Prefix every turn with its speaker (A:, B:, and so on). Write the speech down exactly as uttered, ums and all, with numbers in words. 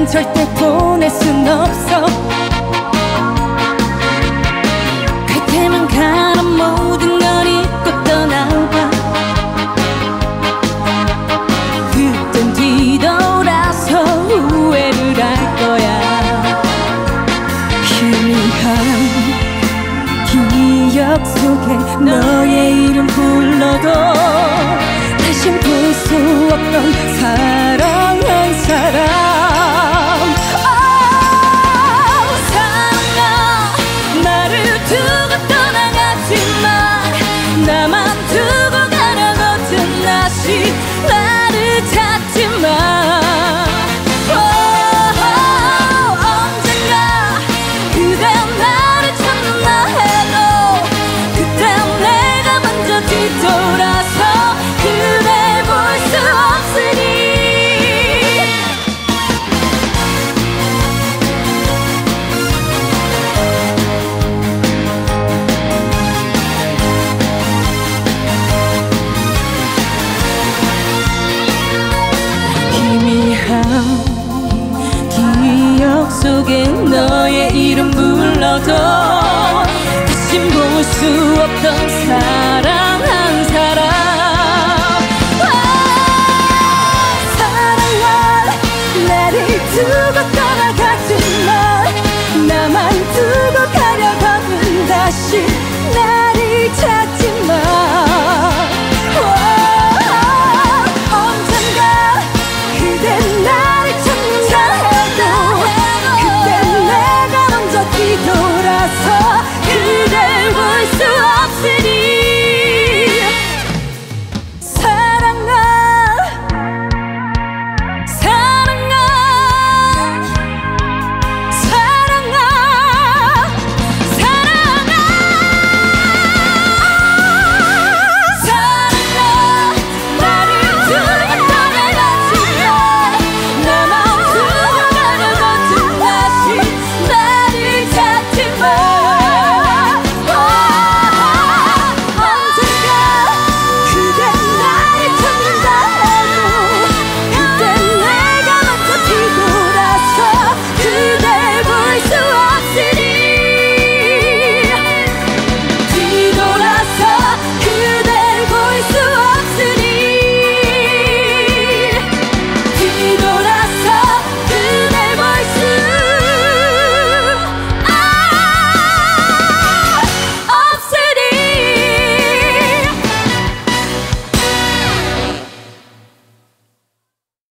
A: 난 절대 보낼 순 없어. 갈 테면 가는 모든 걸 잊고 떠나봐. 그땐 뒤돌아서 후회를 할 거야. 희미한 기억 속에 너의 이름 불러도 다신 볼 수 없던 사랑한 사람. 나만 두고 가려거든 다시 나를 찾지 마. 언젠가 그대 나를 찾는다 해도 그땐 내가 먼저 뒤돌아서 그댈 볼 수 없으니. 기억 속에 너의 이름 불러도 다신 볼 수 없